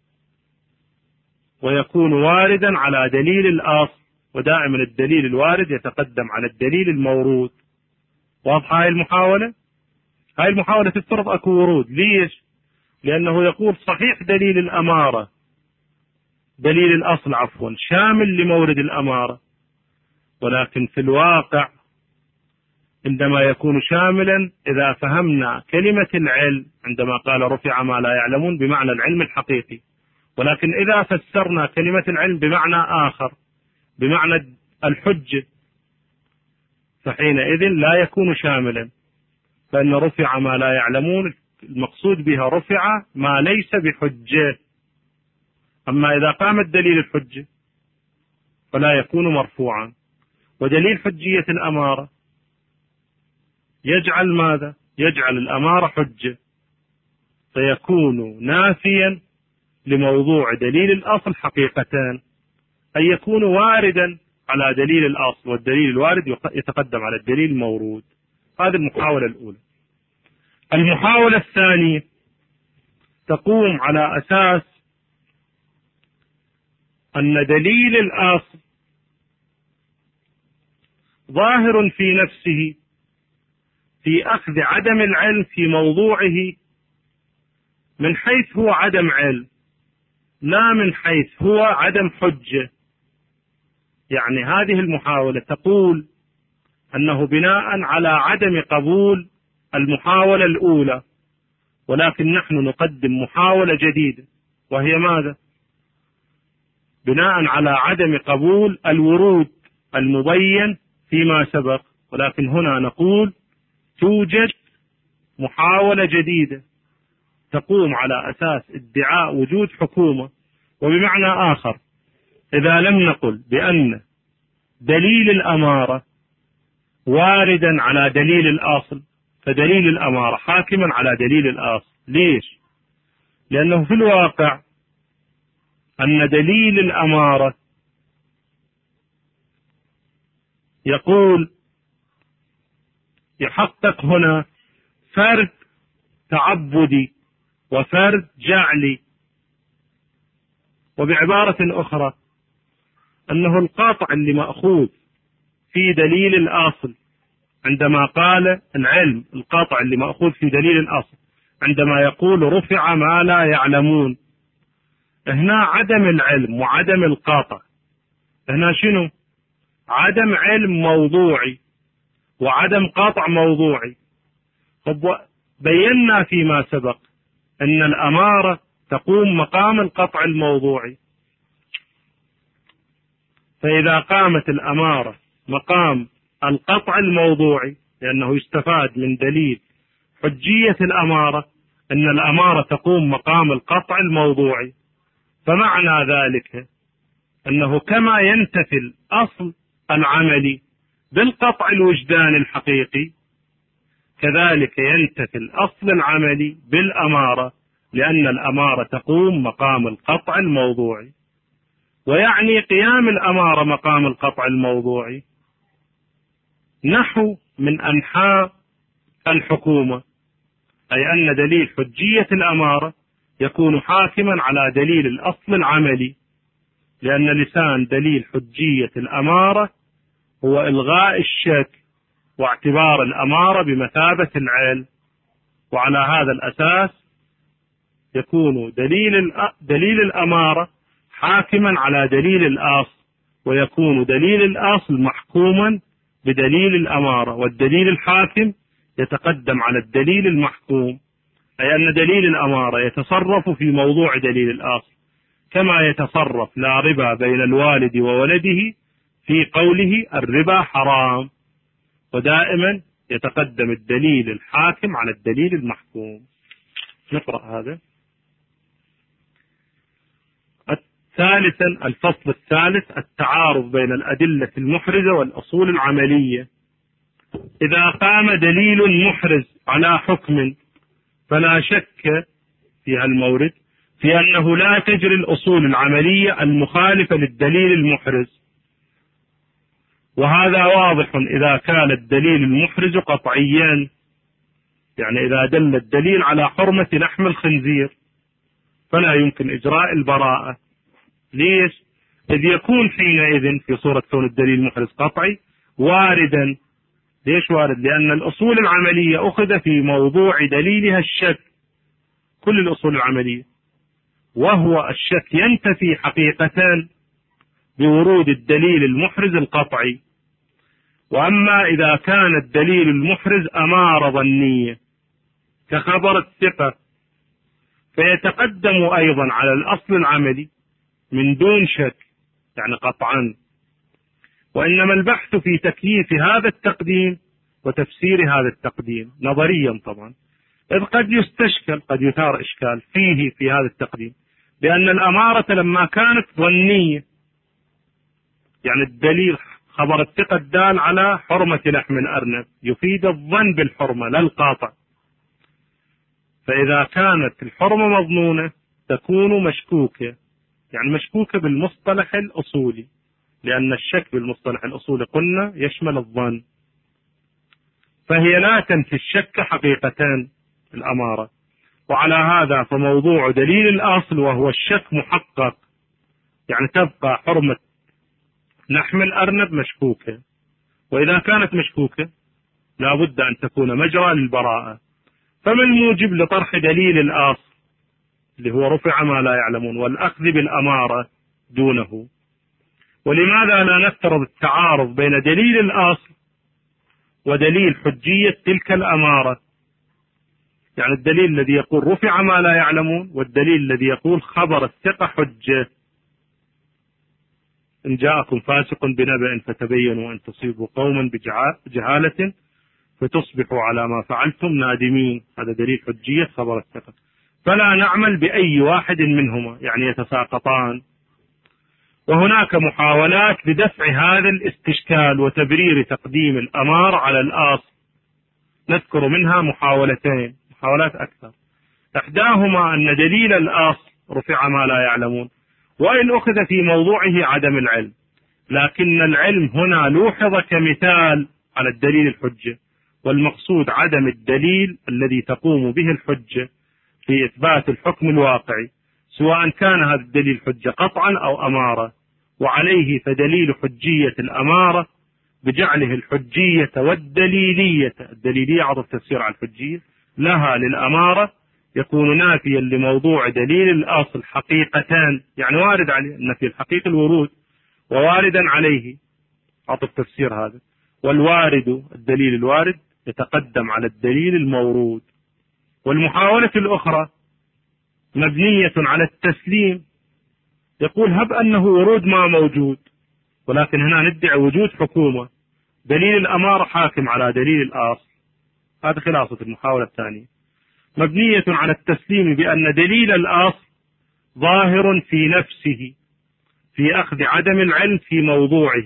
ويكون واردا على دليل الأصل، ودائما الدليل الوارد يتقدم على الدليل المورود. واضحة هاي المحاولة؟ هاي المحاولة تفترض أكو ورود. ليش؟ لأنه يقول صحيح دليل الأمارة دليل الأصل عفوا شامل لمورد الأمارة، ولكن في الواقع عندما يكون شاملا إذا فهمنا كلمة العلم عندما قال رفع ما لا يعلمون بمعنى العلم الحقيقي، ولكن إذا فسرنا كلمة العلم بمعنى آخر بمعنى الحجة فحينئذ لا يكون شاملا، فإن رفع ما لا يعلمون المقصود بها رفع ما ليس بحجة. أما إذا قام الدليل الحجة فلا يكون مرفوعا. ودليل حجية الأمارة يجعل ماذا؟ يجعل الأمارة حجة، فيكون نافيا لموضوع دليل الأصل حقيقتان، أن يكون واردا على دليل الأصل، والدليل الوارد يتقدم على الدليل المورود. هذه المحاولة الأولى. المحاولة الثانية تقوم على أساس أن دليل الأصل ظاهر في نفسه في أخذ عدم العلم في موضوعه من حيث هو عدم علم، لا من حيث هو عدم حجة. يعني هذه المحاولة تقول أنه بناء على عدم قبول المحاولة الأولى، ولكن نحن نقدم محاولة جديدة، وهي ماذا؟ بناء على عدم قبول الورود المبين فيما سبق، ولكن هنا نقول توجد محاولة جديدة تقوم على أساس ادعاء وجود حكومة. وبمعنى آخر إذا لم نقل بأن دليل الأمارة واردا على دليل الأصل فدليل الأمارة حاكما على دليل الأصل. ليش؟ لأنه في الواقع أن دليل الأمارة يقول يحقق هنا فرد تعبدي وفرد جعلي، وبعبارة أخرى أنه القاطع اللي مأخوذ في دليل الأصل عندما قال العلم، القاطع اللي مأخوذ في دليل الأصل عندما يقول رفع ما لا يعلمون، هنا عدم العلم وعدم القاطع، هنا شنو؟ عدم علم موضوعي وعدم قاطع موضوعي. طب بينا فيما سبق أن الأمارة تقوم مقام القطع الموضوعي، فإذا قامت الأمارة مقام القطع الموضوعي، لأنه يستفاد من دليل حجية الأمارة أن الأمارة تقوم مقام القطع الموضوعي، فمعنى ذلك أنه كما ينتفي الأصل العملي بالقطع الوجداني الحقيقي كذلك ينتفي الأصل العملي بالأمارة، لأن الأمارة تقوم مقام القطع الموضوعي. ويعني قيام الأمارة مقام القطع الموضوعي نحو من أنحاء الحكومة، أي أن دليل حجية الأمارة يكون حاكما على دليل الأصل العملي، لأن لسان دليل حجية الأمارة هو إلغاء الشك واعتبار الأمارة بمثابة العلم، وعلى هذا الأساس يكون دليل دليل الأمارة حاكما على دليل الأصل، ويكون دليل الأصل محكوما بدليل الأمارة، والدليل الحاكم يتقدم على الدليل المحكوم، أي أن دليل الأمارة يتصرف في موضوع دليل الأصل كما يتصرف لا ربا بين الوالد وولده في قوله الربا حرام، ودائما يتقدم الدليل الحاكم على الدليل المحكوم. نقرأ هذا. ثالثا الفصل الثالث التعارض بين الأدلة المحرزة والأصول العملية. إذا قام دليل محرز على حكم فلا شك في هالمورد في أنه لا تجري الأصول العملية المخالفة للدليل المحرز، وهذا واضح إذا كان الدليل المحرز قطعيا، يعني إذا دل الدليل على حرمة لحم الخنزير فلا يمكن إجراء البراءة. ليش؟ إذ يكون حينئذ في صورة كون الدليل محرز قطعي واردا. ليش وارد؟ لأن الأصول العملية أخذ في موضوع دليلها الشك، كل الأصول العملية، وهو الشك ينتفي حقيقة بورود الدليل المحرز القطعي. وأما إذا كان الدليل المحرز أمارة ظنية كخبر الثقة فيتقدم أيضا على الأصل العملي من دون شك، يعني قطعا. وإنما البحث في تكييف هذا التقديم وتفسير هذا التقديم نظريا طبعا، إذ قد يستشكل، قد يثار إشكال فيه في هذا التقديم، لأن الأمارة لما كانت ظنية، يعني الدليل خبر الثقة الدال على حرمة لحم الأرنب يفيد الظن بالحرمة لا القاطع، فإذا كانت الحرمة مظنونة تكون مشكوكة، يعني مشكوكة بالمصطلح الأصولي، لأن الشك بالمصطلح الأصولي قلنا يشمل الظن، فهي لا تنفي الشك حقيقتان الأمارة. وعلى هذا فموضوع دليل الأصل وهو الشك محقق، يعني تبقى حرمة لحم الأرنب مشكوكة، وإذا كانت مشكوكة لا بد أن تكون مجرى للبراءة. فما الموجب لطرح دليل الأصل اللي هو رفع ما لا يعلمون والأخذ بالأمارة دونه؟ ولماذا لا نفترض التعارض بين دليل الأصل ودليل حجية تلك الأمارة؟ يعني الدليل الذي يقول رفع ما لا يعلمون والدليل الذي يقول خبر الثقة حجة. إن جاءكم فاسق بنبأ فتبينوا أن تصيبوا قوما بجهالة فتصبحوا على ما فعلتم نادمين، هذا دليل حجية خبر الثقة. فلا نعمل بأي واحد منهما، يعني يتساقطان. وهناك محاولات لدفع هذا الاستشكال وتبرير تقديم الأمار على الأصل، نذكر منها محاولتين، محاولات أكثر. إحداهما أن دليل الأصل رفع ما لا يعلمون، وإن أخذ في موضوعه عدم العلم، لكن العلم هنا لوحظ كمثال على الدليل الحجة، والمقصود عدم الدليل الذي تقوم به الحجة في إثبات الحكم الواقعي، سواء كان هذا الدليل حجة قطعا أو أمارة. وعليه فدليل حجية الأمارة بجعله الحجية والدليلية، الدليلية عرض تفسير على الحجية، لها للأمارة يكون نافيا لموضوع دليل الأصل حقيقتان، يعني وارد عليه النفي الحقيقي الورود، وواردا عليه عطف تفسير هذا. والوارد الدليل الوارد يتقدم على الدليل المورود. والمحاولة الأخرى مبنية على التسليم، يقول هب أنه ورود ما موجود، ولكن هنا ندعي وجود حكومة، دليل الأمارة حاكم على دليل الأصل. هذا خلاصة المحاولة الثانية، مبنية على التسليم بأن دليل الأصل ظاهر في نفسه في أخذ عدم العلم في موضوعه،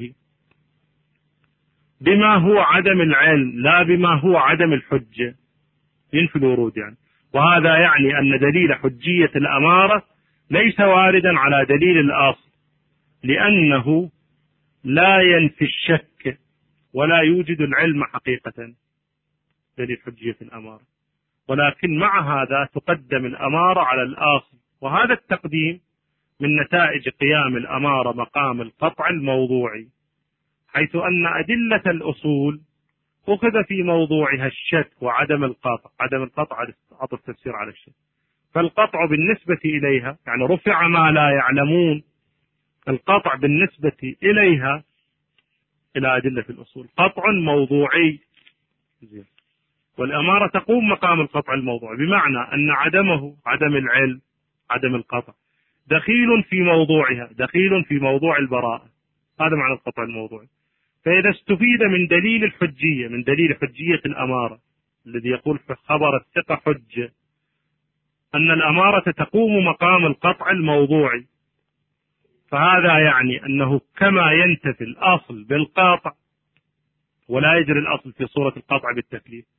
بما هو عدم العلم لا بما هو عدم الحجة، ينفي الورود يعني. وهذا يعني أن دليل حجية الأمارة ليس واردا على دليل الأصل، لأنه لا ينفي الشك ولا يوجد العلم حقيقة دليل حجية الأمارة، ولكن مع هذا تقدم الأمارة على الأصل. وهذا التقديم من نتائج قيام الأمارة مقام القطع الموضوعي، حيث أن أدلة الأصول أخذ في موضوعها الشك وعدم القطع، عدم القطع عطف تفسير على الشك، فالقطع بالنسبة إليها يعني رفع ما لا يعلمون، القطع بالنسبة إليها إلى أدلة الأصول قطع موضوعي، والأمارة تقوم مقام القطع الموضوعي، بمعنى أن عدمه عدم العلم عدم القطع دخيل في موضوعها، دخيل في موضوع البراءة، هذا معنى القطع الموضوعي. فإذا استفيد من دليل الحجية، من دليل حجية الأمارة الذي يقول في خبر الثقة حجة، أن الأمارة تقوم مقام القطع الموضوعي، فهذا يعني أنه كما ينتفي الأصل بالقاطع ولا يجري الأصل في صورة القطع بالتكليف،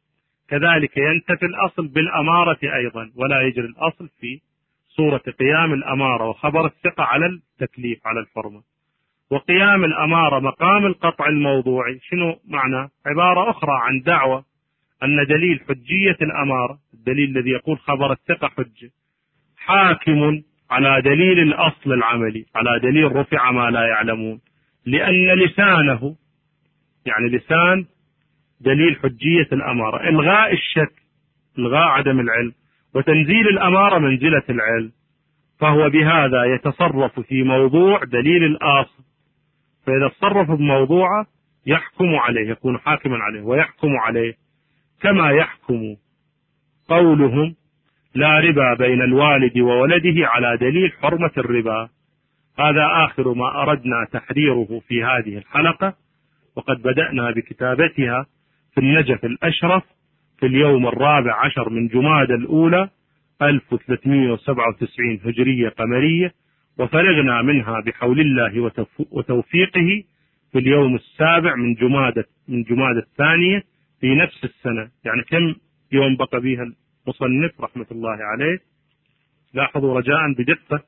كذلك ينتفي الأصل بالأمارة أيضا، ولا يجري الأصل في صورة قيام الأمارة وخبر الثقة على التكليف على الحرمة. وقيام الأمارة مقام القطع الموضوعي، شنو معنى؟ عبارة أخرى عن دعوة أن دليل حجية الأمارة، الدليل الذي يقول خبر الثقة حجة، حاكم على دليل الأصل العملي، على دليل رفع ما لا يعلمون، لأن لسانه يعني لسان دليل حجية الأمارة إلغاء الشك، إلغاء عدم العلم، وتنزيل الأمارة منزلة العلم، فهو بهذا يتصرف في موضوع دليل الآصل، فإذا تصرف بموضوعه يحكم عليه، يكون حاكما عليه ويحكم عليه، كما يحكم قولهم لا ربا بين الوالد وولده على دليل حرمة الربا. هذا آخر ما أردنا تحريره في هذه الحلقة، وقد بدأنا بكتابتها في النجف الأشرف في اليوم الرابع عشر من جمادى الأولى ألف وثلاثمائة وسبعة وتسعين هجرية قمرية، وفرغنا منها بحول الله وتوفيقه في اليوم السابع من جمادى من جمادى الثانية في نفس السنة. يعني كم يوم بقى بها المصنف رحمة الله عليه؟ لاحظوا رجاء بدقة،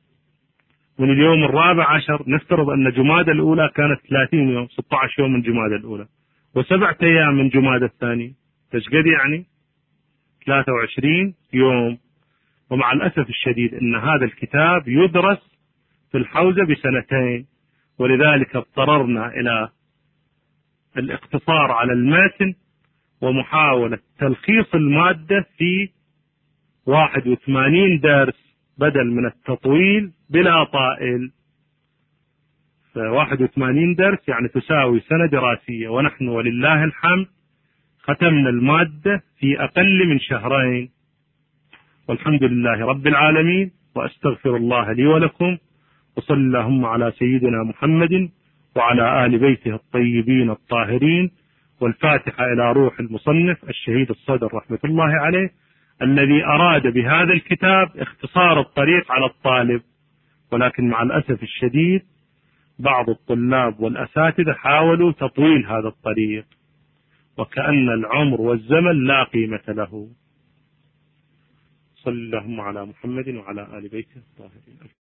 من اليوم الرابع عشر نفترض أن جمادى الأولى كانت ثلاثين يوم، ستة عشر يوم من جمادى الأولى، وسبعة أيام من جمادى الثانية، تشقد يعني ثلاثة وعشرين يوم. ومع الأسف الشديد أن هذا الكتاب يدرس في الحوزة بسنتين، ولذلك اضطررنا إلى الاقتصار على المتن ومحاولة تلخيص المادة في واحد وثمانين درس بدل من التطويل بلا طائل. فواحد وثمانين درس يعني تساوي سنة دراسية، ونحن ولله الحمد ختمنا المادة في أقل من شهرين، والحمد لله رب العالمين. وأستغفر الله لي ولكم، وصلى اللهم على سيدنا محمد وعلى آل بيته الطيبين الطاهرين. والفاتحة إلى روح المصنف الشهيد الصدر رحمة الله عليه، الذي أراد بهذا الكتاب اختصار الطريق على الطالب، ولكن مع الأسف الشديد بعض الطلاب والأساتذة حاولوا تطويل هذا الطريق، وكأن العمر والزمن لا قيمة له. صلى اللهم على محمد وعلى آل بيته الطاهرين.